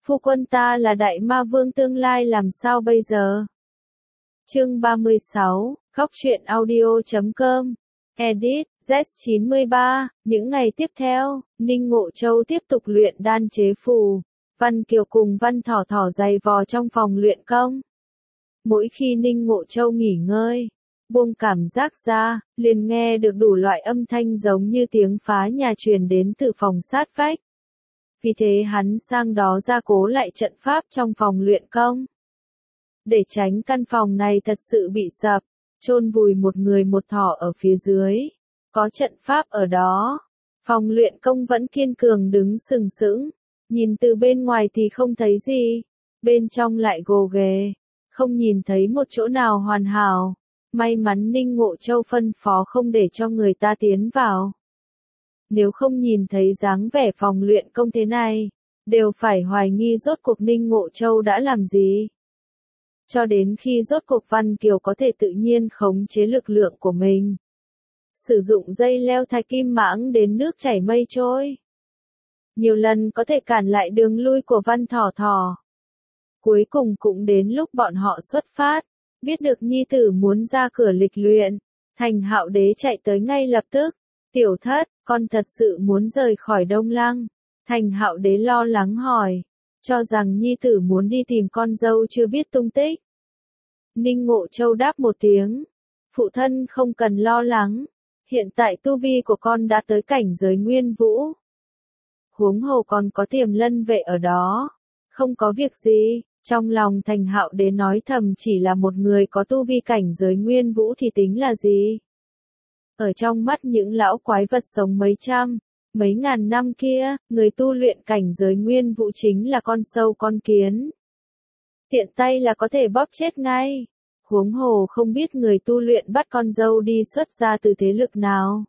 Phu quân ta là đại ma vương tương lai làm sao bây giờ? Chương 36, Góc truyện audio.com. Edit, Z93. Những ngày tiếp theo, Ninh Ngộ Châu tiếp tục luyện đan chế phù. Văn Kiều cùng Văn Thỏ Thỏ giày vò trong phòng luyện công. Mỗi khi Ninh Ngộ Châu nghỉ ngơi, buông cảm giác ra, liền nghe được đủ loại âm thanh giống như tiếng phá nhà truyền đến từ phòng sát vách. Vì thế hắn sang đó gia cố lại trận pháp trong phòng luyện công. Để tránh căn phòng này thật sự bị sập, chôn vùi một người một thỏ ở phía dưới. Có trận pháp ở đó, phòng luyện công vẫn kiên cường đứng sừng sững. Nhìn từ bên ngoài thì không thấy gì, bên trong lại gồ ghề, không nhìn thấy một chỗ nào hoàn hảo. May mắn Ninh Ngộ Châu phân phó không để cho người ta tiến vào. Nếu không nhìn thấy dáng vẻ phòng luyện công thế này, đều phải hoài nghi rốt cuộc Ninh Ngộ Châu đã làm gì. Cho đến khi rốt cuộc Văn Kiều có thể tự nhiên khống chế lực lượng của mình. Sử dụng dây leo thạch kim mãng đến nước chảy mây trôi. Nhiều lần có thể cản lại đường lui của Văn Thỏ Thỏ. Cuối cùng cũng đến lúc bọn họ xuất phát, biết được nhi tử muốn ra cửa lịch luyện, Thành Hạo Đế chạy tới ngay lập tức. Tiểu thất, con thật sự muốn rời khỏi Đông Lăng. Thành Hạo Đế lo lắng hỏi, cho rằng nhi tử muốn đi tìm con dâu chưa biết tung tích. Ninh Ngộ Châu đáp một tiếng, phụ thân không cần lo lắng, hiện tại tu vi của con đã tới cảnh giới nguyên vũ. Huống hồ còn có Tiềm Lân vệ ở đó, không có việc gì. Trong lòng Thành Hạo Đế nói thầm, chỉ là một người có tu vi cảnh giới nguyên vũ thì tính là gì? Ở trong mắt những lão quái vật sống mấy trăm, mấy ngàn năm kia, người tu luyện cảnh giới nguyên vũ chính là con sâu con kiến. Tiện tay là có thể bóp chết ngay. Huống hồ không biết người tu luyện bắt con dâu đi xuất ra từ thế lực nào.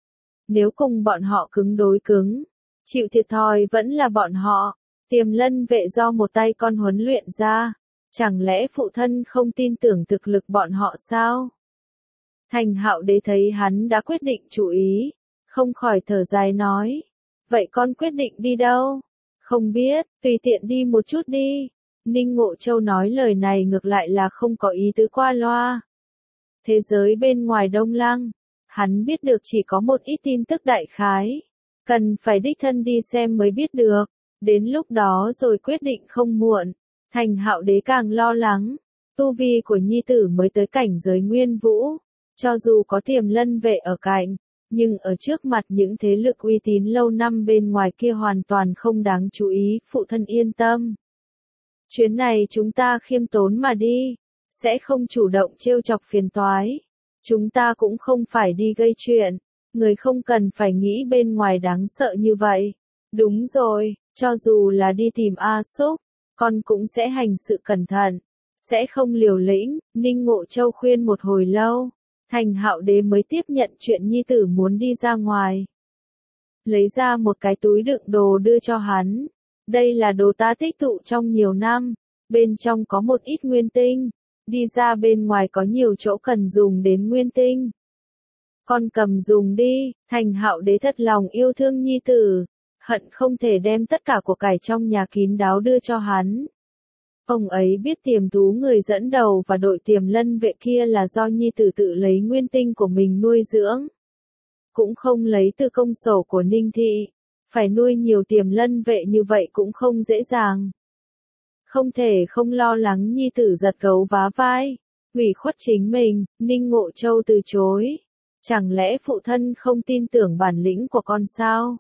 Nếu cùng bọn họ cứng đối cứng, chịu thiệt thòi vẫn là bọn họ. Tiềm Lân vệ do một tay con huấn luyện ra, chẳng lẽ phụ thân không tin tưởng thực lực bọn họ sao? Thành Hạo Đế thấy hắn đã quyết định chủ ý, không khỏi thở dài nói, vậy con quyết định đi đâu? Không biết, tùy tiện đi một chút đi. Ninh Ngộ Châu nói lời này ngược lại là không có ý tứ qua loa. Thế giới bên ngoài Đông Lăng, hắn biết được chỉ có một ít tin tức đại khái, cần phải đích thân đi xem mới biết được. Đến lúc đó rồi quyết định không muộn. Thành Hạo Đế càng lo lắng, tu vi của nhi tử mới tới cảnh giới nguyên vũ, cho dù có Tiềm Lân vệ ở cạnh, nhưng ở trước mặt những thế lực uy tín lâu năm bên ngoài kia hoàn toàn không đáng chú ý. Phụ thân yên tâm, chuyến này chúng ta khiêm tốn mà đi, sẽ không chủ động trêu chọc phiền toái. Chúng ta cũng không phải đi gây chuyện, người không cần phải nghĩ bên ngoài đáng sợ như vậy. Đúng rồi. Cho dù là đi tìm A Súc, con cũng sẽ hành sự cẩn thận, sẽ không liều lĩnh. Ninh Ngộ Châu khuyên một hồi lâu, Thành Hạo Đế mới tiếp nhận chuyện nhi tử muốn đi ra ngoài. Lấy ra một cái túi đựng đồ đưa cho hắn. Đây là đồ ta tích tụ trong nhiều năm, bên trong có một ít nguyên tinh, đi ra bên ngoài có nhiều chỗ cần dùng đến nguyên tinh. Con cầm dùng đi. Thành Hạo Đế thật lòng yêu thương nhi tử, hận không thể đem tất cả của cải trong nhà kín đáo đưa cho hắn. Ông ấy biết Tiềm Thú người dẫn đầu và đội Tiềm Lân vệ kia là do nhi tử tự lấy nguyên tinh của mình nuôi dưỡng. Cũng không lấy từ công sổ của Ninh thị, phải nuôi nhiều Tiềm Lân vệ như vậy cũng không dễ dàng. Không thể không lo lắng nhi tử giật gấu vá vai, ủy khuất chính mình. Ninh Ngộ Châu từ chối. Chẳng lẽ phụ thân không tin tưởng bản lĩnh của con sao?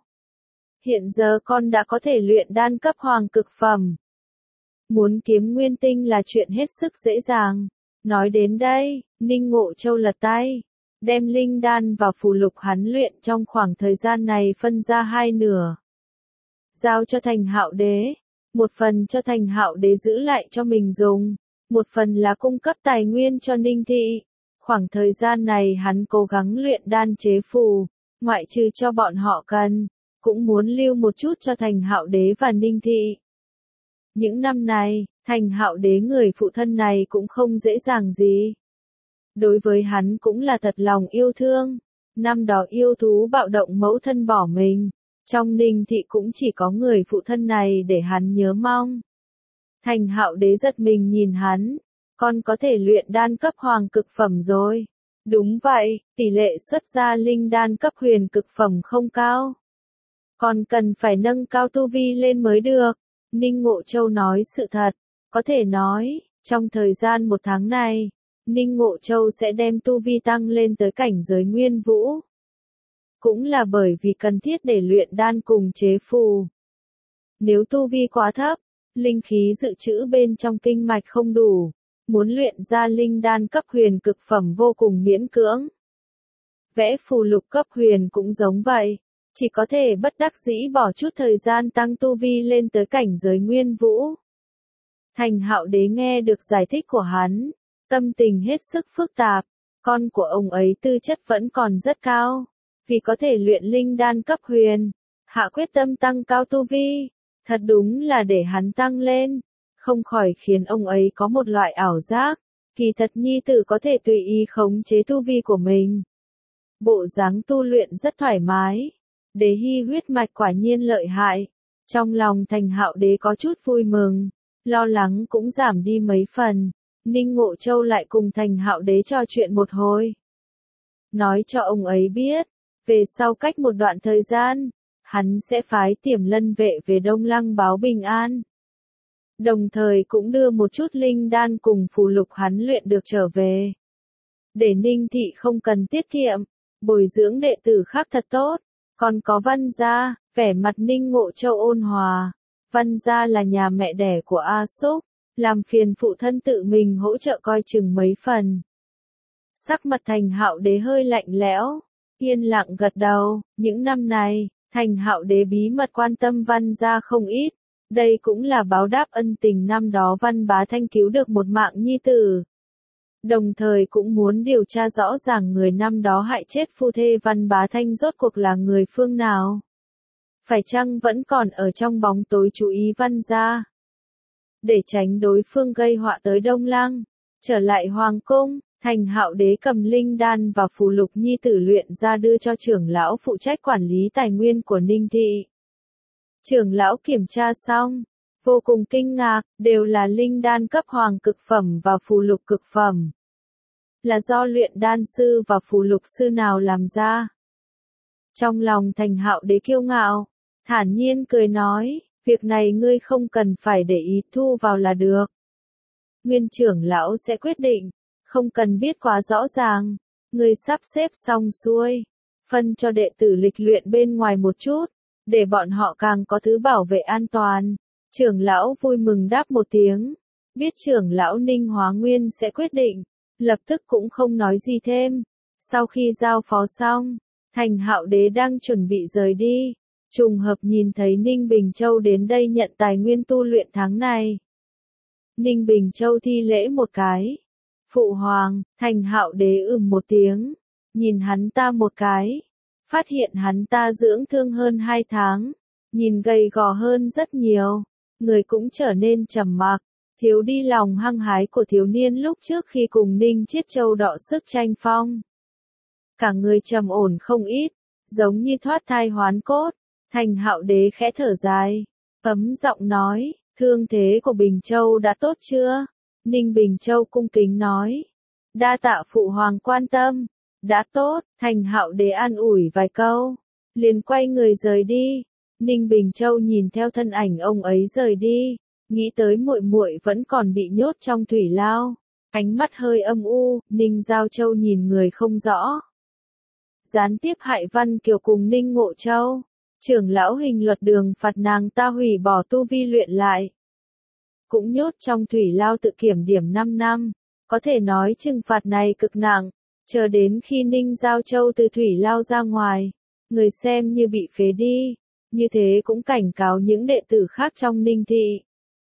Hiện giờ con đã có thể luyện đan cấp hoàng cực phẩm. Muốn kiếm nguyên tinh là chuyện hết sức dễ dàng. Nói đến đây, Ninh Ngộ Châu lật tay, đem linh đan và phù lục hắn luyện trong khoảng thời gian này phân ra hai nửa. Giao cho Thành Hạo Đế, một phần cho Thành Hạo Đế giữ lại cho mình dùng, một phần là cung cấp tài nguyên cho Ninh thị. Khoảng thời gian này hắn cố gắng luyện đan chế phù, ngoại trừ cho bọn họ cần, cũng muốn lưu một chút cho Thành Hạo Đế và Ninh thị. Những năm này, Thành Hạo Đế người phụ thân này cũng không dễ dàng gì. Đối với hắn cũng là thật lòng yêu thương. Năm đó yêu thú bạo động mẫu thân bỏ mình, Trong Ninh thị cũng chỉ có người phụ thân này để hắn nhớ mong. Thành Hạo Đế giật mình nhìn hắn, con có thể luyện đan cấp hoàng cực phẩm rồi. Đúng vậy, tỷ lệ xuất ra linh đan cấp huyền cực phẩm không cao. Còn cần phải nâng cao tu vi lên mới được. Ninh Ngộ Châu nói sự thật, có thể nói, trong thời gian 1 tháng này, Ninh Ngộ Châu sẽ đem tu vi tăng lên tới cảnh giới nguyên vũ. Cũng là bởi vì cần thiết để luyện đan cùng chế phù. Nếu tu vi quá thấp, linh khí dự trữ bên trong kinh mạch không đủ, muốn luyện ra linh đan cấp huyền cực phẩm vô cùng miễn cưỡng. Vẽ phù lục cấp huyền cũng giống vậy, chỉ có thể bất đắc dĩ bỏ chút thời gian tăng tu vi lên tới cảnh giới nguyên vũ. Thành Hạo Đế nghe được giải thích của hắn, tâm tình hết sức phức tạp, con của ông ấy tư chất vẫn còn rất cao, vì có thể luyện linh đan cấp huyền, hạ quyết tâm tăng cao tu vi, thật đúng là để hắn tăng lên, không khỏi khiến ông ấy có một loại ảo giác, kỳ thật nhi tử có thể tùy ý khống chế tu vi của mình. Bộ dáng tu luyện rất thoải mái, Đế Hy huyết mạch quả nhiên lợi hại, trong lòng Thành Hạo Đế có chút vui mừng, lo lắng cũng giảm đi mấy phần. Ninh Ngộ Châu lại cùng Thành Hạo Đế trò chuyện một hồi. Nói cho ông ấy biết, về sau cách một đoạn thời gian, hắn sẽ phái Tiềm Lân vệ về Đông Lăng báo bình an. Đồng thời cũng đưa một chút linh đan cùng phù lục hắn luyện được trở về. Để Ninh thị không cần tiết kiệm, bồi dưỡng đệ tử khác thật tốt. Còn có Văn gia, vẻ mặt Ninh Ngộ Châu ôn hòa. Văn gia là nhà mẹ đẻ của A Súc, làm phiền phụ thân tự mình hỗ trợ coi chừng mấy phần. Sắc mặt Thành Hạo Đế hơi lạnh lẽo, yên lặng gật đầu, những năm này, Thành Hạo Đế bí mật quan tâm Văn gia không ít, đây cũng là báo đáp ân tình năm đó Văn Bá Thanh cứu được một mạng nhi tử. Đồng thời cũng muốn điều tra rõ ràng người năm đó hại chết phu thê Văn Bá Thanh rốt cuộc là người phương nào. Phải chăng vẫn còn ở trong bóng tối chú ý Văn gia. Để tránh đối phương gây họa tới Đông Lăng, trở lại Hoàng Cung, Thành Hạo Đế cầm linh đan và phù lục nhi tử luyện ra đưa cho trưởng lão phụ trách quản lý tài nguyên của Ninh thị. Trưởng lão kiểm tra xong, vô cùng kinh ngạc, đều là linh đan cấp hoàng cực phẩm và phù lục cực phẩm. Là do luyện đan sư và phù lục sư nào làm ra? Trong lòng Thành Hạo Đế kiêu ngạo, thản nhiên cười nói, việc này ngươi không cần phải để ý, thu vào là được. Nguyên trưởng lão sẽ quyết định, không cần biết quá rõ ràng, ngươi sắp xếp xong xuôi, phân cho đệ tử lịch luyện bên ngoài một chút, để bọn họ càng có thứ bảo vệ an toàn. Trưởng lão vui mừng đáp một tiếng, biết trưởng lão Ninh Hóa Nguyên sẽ quyết định, lập tức cũng không nói gì thêm. Sau khi giao phó xong, Thành Hạo Đế đang chuẩn bị rời đi, trùng hợp nhìn thấy Ninh Bình Châu đến đây nhận tài nguyên tu luyện tháng này. Ninh Bình Châu thi lễ một cái. Phụ hoàng, Thành Hạo Đế một tiếng, nhìn hắn ta một cái, phát hiện hắn ta dưỡng thương hơn 2 tháng, nhìn gầy gò hơn rất nhiều, người cũng trở nên trầm mặc, thiếu đi lòng hăng hái của thiếu niên lúc trước khi cùng Ninh Chiết Châu đọ sức tranh phong. Cả người trầm ổn không ít, giống như thoát thai hoán cốt. Thành Hạo Đế khẽ thở dài, ấm giọng nói, thương thế của Bình Châu đã tốt chưa? Ninh Bình Châu cung kính nói, đa tạ phụ hoàng quan tâm, đã tốt. Thành Hạo Đế an ủi vài câu, liền quay người rời đi. Ninh Bình Châu nhìn theo thân ảnh ông ấy rời đi, nghĩ tới muội muội vẫn còn bị nhốt trong thủy lao, ánh mắt hơi âm u. Ninh Giao Châu nhìn người không rõ, gián tiếp hại Văn Kiều cùng Ninh Ngộ Châu. Trưởng lão Hình Luật Đường phạt nàng ta hủy bỏ tu vi luyện lại, cũng nhốt trong thủy lao tự kiểm điểm 5 năm, có thể nói trừng phạt này cực nặng. Chờ đến khi Ninh Giao Châu từ thủy lao ra ngoài, người xem như bị phế đi, như thế cũng cảnh cáo những đệ tử khác trong Ninh thị.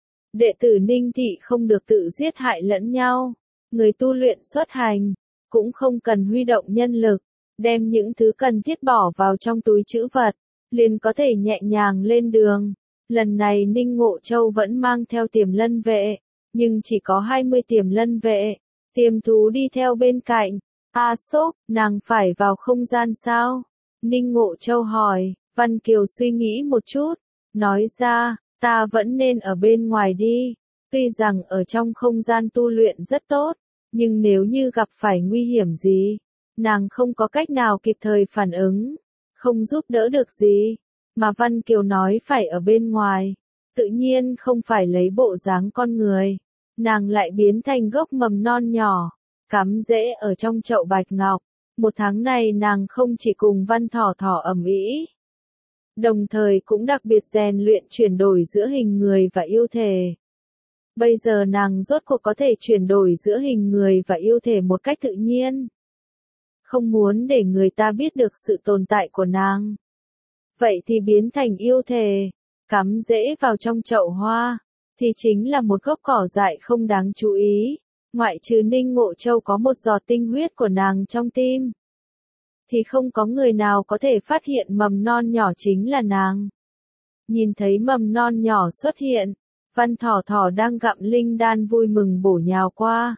Đệ tử Ninh thị không được tự giết hại lẫn nhau, người tu luyện xuất hành, cũng không cần huy động nhân lực, đem những thứ cần thiết bỏ vào trong túi trữ vật, liền có thể nhẹ nhàng lên đường. Lần này Ninh Ngộ Châu vẫn mang theo Tiềm Lân vệ, nhưng chỉ có 20 Tiềm Lân vệ, Tiềm thú đi theo bên cạnh. A Súc, nàng phải vào không gian sao? Ninh Ngộ Châu hỏi, Văn Kiều suy nghĩ một chút, nói ra, ta vẫn nên ở bên ngoài đi. Tuy rằng ở trong không gian tu luyện rất tốt, nhưng nếu như gặp phải nguy hiểm gì, nàng không có cách nào kịp thời phản ứng, không giúp đỡ được gì. Mà Văn Kiều nói phải ở bên ngoài, tự nhiên không phải lấy bộ dáng con người. Nàng lại biến thành gốc mầm non nhỏ, cắm rễ ở trong chậu bạch ngọc. Một tháng này nàng không chỉ cùng Văn Thỏ Thỏ ầm ĩ, đồng thời cũng đặc biệt rèn luyện chuyển đổi giữa hình người và yêu thể. Bây giờ nàng rốt cuộc có thể chuyển đổi giữa hình người và yêu thể một cách tự nhiên. Không muốn để người ta biết được sự tồn tại của nàng. Vậy thì biến thành yêu thể, cắm rễ vào trong chậu hoa, thì chính là một gốc cỏ dại không đáng chú ý. Ngoại trừ Ninh Ngộ Châu có một giọt tinh huyết của nàng trong tim, thì không có người nào có thể phát hiện mầm non nhỏ chính là nàng. Nhìn thấy mầm non nhỏ xuất hiện, Văn Thỏ Thỏ đang gặm linh đan vui mừng bổ nhào qua.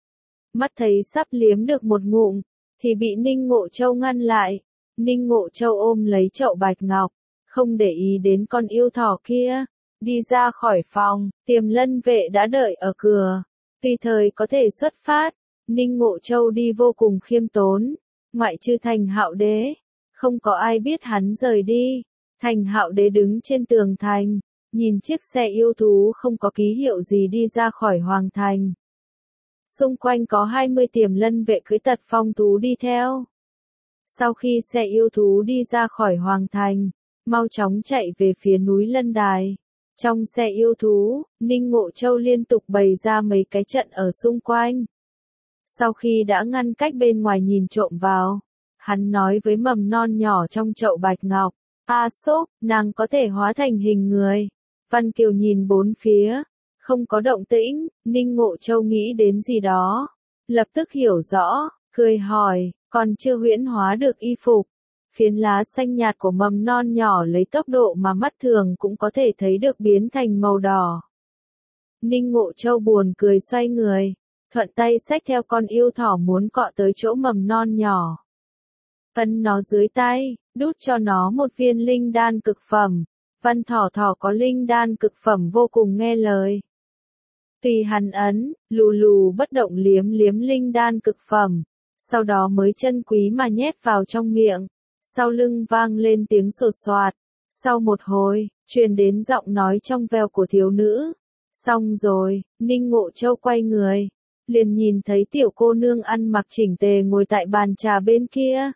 Mắt thấy sắp liếm được một ngụm, thì bị Ninh Ngộ Châu ngăn lại. Ninh Ngộ Châu ôm lấy chậu bạch ngọc, không để ý đến con yêu thỏ kia, đi ra khỏi phòng. Tiềm Lân vệ đã đợi ở cửa, tùy thời có thể xuất phát. Ninh Ngộ Châu đi vô cùng khiêm tốn, ngoại trừ Thành Hạo Đế, không có ai biết hắn rời đi. Thành Hạo Đế đứng trên tường thành, nhìn chiếc xe yêu thú không có ký hiệu gì đi ra khỏi hoàng thành. Xung quanh có 20 Tiềm Lân vệ cưỡi tật phong thú đi theo. Sau khi xe yêu thú đi ra khỏi hoàng thành, mau chóng chạy về phía núi Lân Đài. Trong xe yêu thú, Ninh Ngộ Châu liên tục bày ra mấy cái trận ở xung quanh. Sau khi đã ngăn cách bên ngoài nhìn trộm vào, hắn nói với mầm non nhỏ trong chậu bạch ngọc, A Sốc, nàng có thể hóa thành hình người. Văn Kiều nhìn bốn phía, không có động tĩnh. Ninh Ngộ Châu nghĩ đến gì đó, lập tức hiểu rõ, cười hỏi, còn chưa huyễn hóa được y phục. Phiến lá xanh nhạt của mầm non nhỏ lấy tốc độ mà mắt thường cũng có thể thấy được biến thành màu đỏ. Ninh Ngộ Châu buồn cười xoay người, thuận tay xách theo con yêu thỏ muốn cọ tới chỗ mầm non nhỏ. Ấn nó dưới tay, đút cho nó một viên linh đan cực phẩm. Văn Thỏ Thỏ có linh đan cực phẩm vô cùng nghe lời. Tùy hắn ấn, lù lù bất động liếm liếm linh đan cực phẩm, sau đó mới chân quý mà nhét vào trong miệng. Sau lưng vang lên tiếng sột soạt. Sau một hồi, truyền đến giọng nói trong veo của thiếu nữ. Xong rồi. Ninh Ngộ Châu quay người, liền nhìn thấy tiểu cô nương ăn mặc chỉnh tề ngồi tại bàn trà bên kia.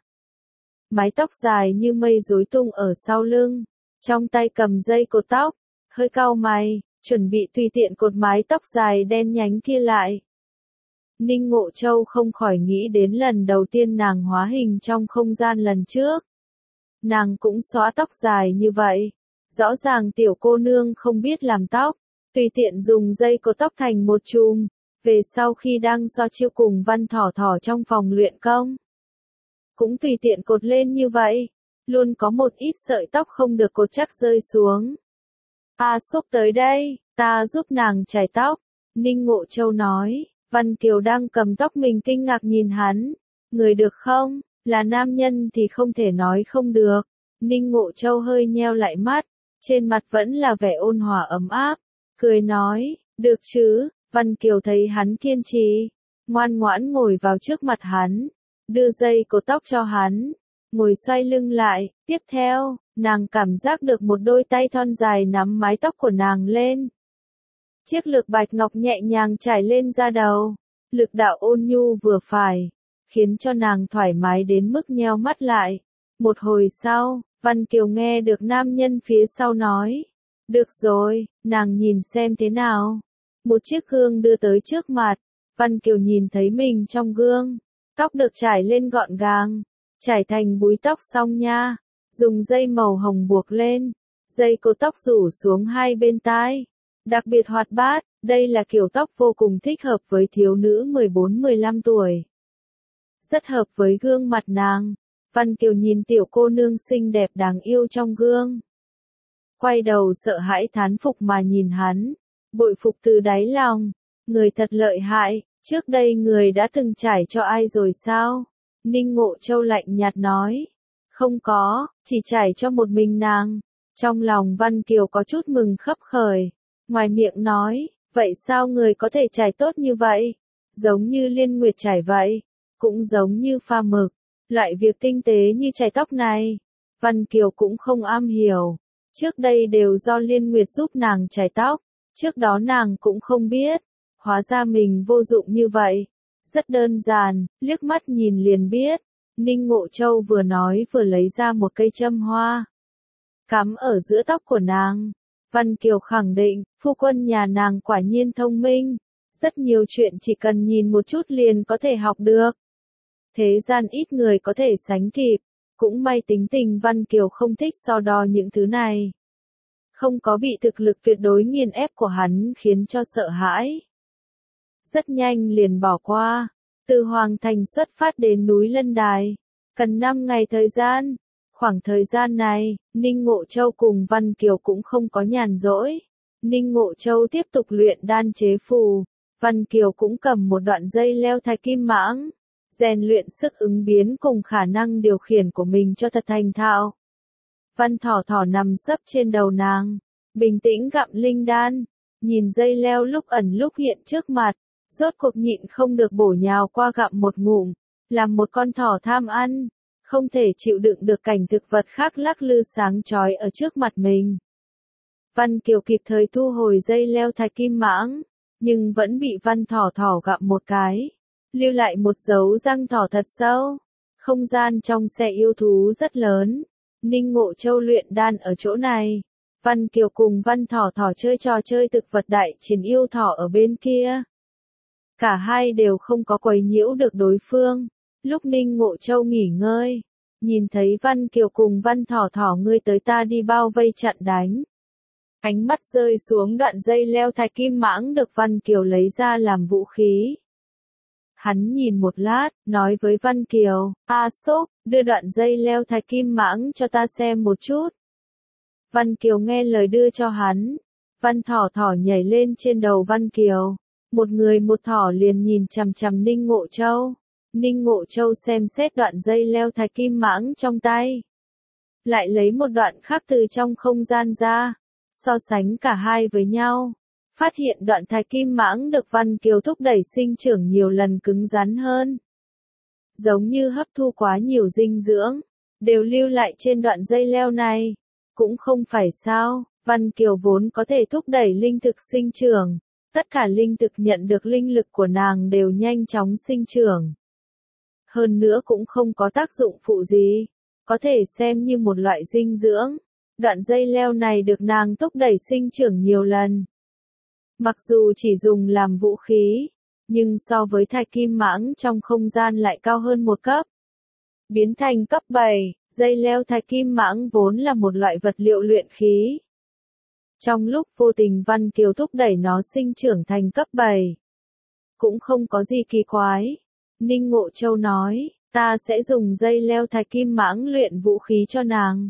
Mái tóc dài như mây rối tung ở sau lưng, trong tay cầm dây cột tóc, hơi cau mày, chuẩn bị tùy tiện cột mái tóc dài đen nhánh kia lại. Ninh Ngộ Châu không khỏi nghĩ đến lần đầu tiên nàng hóa hình trong không gian lần trước. Nàng cũng xóa tóc dài như vậy. Rõ ràng tiểu cô nương không biết làm tóc, tùy tiện dùng dây cột tóc thành một chùm, về sau khi đang so chiêu cùng Văn Thỏ Thỏ trong phòng luyện công. Cũng tùy tiện cột lên như vậy, luôn có một ít sợi tóc không được cột chắc rơi xuống. A Sốc tới đây, ta giúp nàng chải tóc. Ninh Ngộ Châu nói. Văn Kiều đang cầm tóc mình kinh ngạc nhìn hắn. Người được không? Là nam nhân thì không thể nói không được. Ninh Ngộ Châu hơi nheo lại mắt, trên mặt vẫn là vẻ ôn hòa ấm áp, cười nói, được chứ. Văn Kiều thấy hắn kiên trì, ngoan ngoãn ngồi vào trước mặt hắn, đưa dây cột tóc cho hắn, ngồi xoay lưng lại. Tiếp theo, nàng cảm giác được một đôi tay thon dài nắm mái tóc của nàng lên. Chiếc lược bạch ngọc nhẹ nhàng trải lên da đầu, lực đạo ôn nhu vừa phải, khiến cho nàng thoải mái đến mức nheo mắt lại. Một hồi sau, Văn Kiều nghe được nam nhân phía sau nói, được rồi, nàng nhìn xem thế nào. Một chiếc gương đưa tới trước mặt, Văn Kiều nhìn thấy mình trong gương, tóc được trải lên gọn gàng, trải thành búi tóc xong nha, dùng dây màu hồng buộc lên, dây cột tóc rủ xuống hai bên tai. Đặc biệt hoạt bát, đây là kiểu tóc vô cùng thích hợp với thiếu nữ 14-15 tuổi. Rất hợp với gương mặt nàng. Văn Kiều nhìn tiểu cô nương xinh đẹp đáng yêu trong gương. Quay đầu sợ hãi thán phục mà nhìn hắn, bội phục từ đáy lòng. Người thật lợi hại, trước đây người đã từng trải cho ai rồi sao? Ninh Ngộ Châu lạnh nhạt nói. Không có, chỉ trải cho một mình nàng. Trong lòng Văn Kiều có chút mừng khấp khởi. Ngoài miệng nói, vậy sao người có thể trải tốt như vậy? Giống như Liên Nguyệt trải vậy. Cũng giống như pha mực. Loại việc tinh tế như chải tóc này. Văn Kiều cũng không am hiểu. Trước đây đều do Liên Nguyệt giúp nàng chải tóc. Trước đó nàng cũng không biết. Hóa ra mình vô dụng như vậy. Rất đơn giản, liếc mắt nhìn liền biết. Ninh Ngộ Châu vừa nói vừa lấy ra một cây châm hoa. Cắm ở giữa tóc của nàng. Văn Kiều khẳng định, phu quân nhà nàng quả nhiên thông minh. Rất nhiều chuyện chỉ cần nhìn một chút liền có thể học được. Thế gian ít người có thể sánh kịp. Cũng may tính tình Văn Kiều không thích so đo những thứ này. Không có bị thực lực tuyệt đối nghiền ép của hắn khiến cho sợ hãi. Rất nhanh liền bỏ qua. Từ Hoàng Thành xuất phát đến núi Lân Đài. Cần 5 ngày thời gian. Khoảng thời gian này, Ninh Ngộ Châu cùng Văn Kiều cũng không có nhàn rỗi. Ninh Ngộ Châu tiếp tục luyện đan chế phù. Văn Kiều cũng cầm một đoạn dây leo thạch kim mãng. Rèn luyện sức ứng biến cùng khả năng điều khiển của mình cho thật thành thạo. Văn Thỏ Thỏ nằm sấp trên đầu nàng. Bình tĩnh gặm linh đan. Nhìn dây leo lúc ẩn lúc hiện trước mặt. Rốt cuộc nhịn không được bổ nhào qua gặm một ngụm. Làm một con thỏ tham ăn. Không thể chịu đựng được cảnh thực vật khác lắc lư sáng chói ở trước mặt mình. Văn Kiều kịp thời thu hồi dây leo thạch kim mãng. Nhưng vẫn bị Văn Thỏ Thỏ gặm một cái. Lưu lại một dấu răng thỏ thật sâu. Không gian trong xe yêu thú rất lớn. Ninh Ngộ Châu luyện đan ở chỗ này. Văn Kiều cùng Văn Thỏ Thỏ chơi trò chơi thực vật đại chiến yêu thỏ ở bên kia. Cả hai đều không có quấy nhiễu được đối phương. Lúc Ninh Ngộ Châu nghỉ ngơi, nhìn thấy Văn Kiều cùng Văn Thỏ Thỏ ngươi tới ta đi bao vây chặn đánh. Ánh mắt rơi xuống đoạn dây leo thạch kim mãng được Văn Kiều lấy ra làm vũ khí. Hắn nhìn một lát, nói với Văn Kiều, A Sốc, đưa đoạn dây leo thạch kim mãng cho ta xem một chút. Văn Kiều nghe lời đưa cho hắn. Văn Thỏ Thỏ nhảy lên trên đầu Văn Kiều. Một người một thỏ liền nhìn chằm chằm Ninh Ngộ Châu. Ninh Ngộ Châu xem xét đoạn dây leo thạch kim mãng trong tay. Lại lấy một đoạn khác từ trong không gian ra. So sánh cả hai với nhau. Phát hiện đoạn thạch kim mãng được Văn Kiều thúc đẩy sinh trưởng nhiều lần cứng rắn hơn. Giống như hấp thu quá nhiều dinh dưỡng. Đều lưu lại trên đoạn dây leo này. Cũng không phải sao, Văn Kiều vốn có thể thúc đẩy linh thực sinh trưởng. Tất cả linh thực nhận được linh lực của nàng đều nhanh chóng sinh trưởng. Hơn nữa cũng không có tác dụng phụ gì. Có thể xem như một loại dinh dưỡng. Đoạn dây leo này được nàng thúc đẩy sinh trưởng nhiều lần. Mặc dù chỉ dùng làm vũ khí, nhưng so với thạch kim mãng trong không gian lại cao hơn một cấp. Biến thành cấp 7, dây leo thạch kim mãng vốn là một loại vật liệu luyện khí. Trong lúc vô tình Văn Kiều thúc đẩy nó sinh trưởng thành cấp 7. Cũng không có gì kỳ quái. Ninh Ngộ Châu nói, ta sẽ dùng dây leo thạch kim mãng luyện vũ khí cho nàng.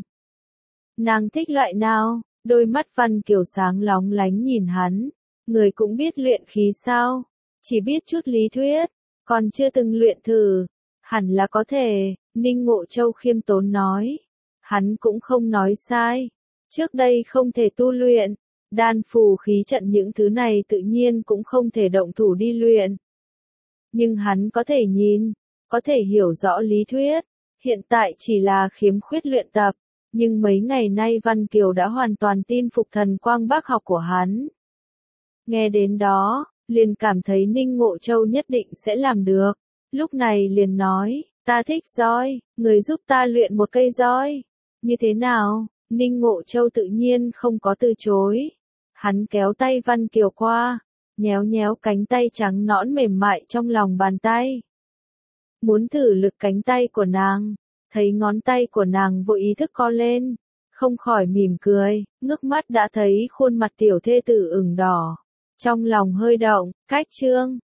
Nàng thích loại nào? Đôi mắt Văn Kiều sáng lóng lánh nhìn hắn. Người cũng biết luyện khí sao? Chỉ biết chút lý thuyết, còn chưa từng luyện thử. Hẳn là có thể, Ninh Ngộ Châu khiêm tốn nói. Hắn cũng không nói sai. Trước đây không thể tu luyện, đan phù khí trận những thứ này tự nhiên cũng không thể động thủ đi luyện. Nhưng hắn có thể nhìn, có thể hiểu rõ lý thuyết. Hiện tại chỉ là khiếm khuyết luyện tập. Nhưng mấy ngày nay Văn Kiều đã hoàn toàn tin phục thần quang bác học của hắn. Nghe đến đó, liền cảm thấy Ninh Ngộ Châu nhất định sẽ làm được. Lúc này liền nói, ta thích roi, người giúp ta luyện một cây roi. Như thế nào? Ninh Ngộ Châu tự nhiên không có từ chối. Hắn kéo tay Văn Kiều qua, nhéo nhéo cánh tay trắng nõn mềm mại trong lòng bàn tay. Muốn thử lực cánh tay của nàng, thấy ngón tay của nàng vô ý thức co lên, không khỏi mỉm cười, ngước mắt đã thấy khuôn mặt tiểu thê tử ửng đỏ. Trong lòng hơi động, cách chương.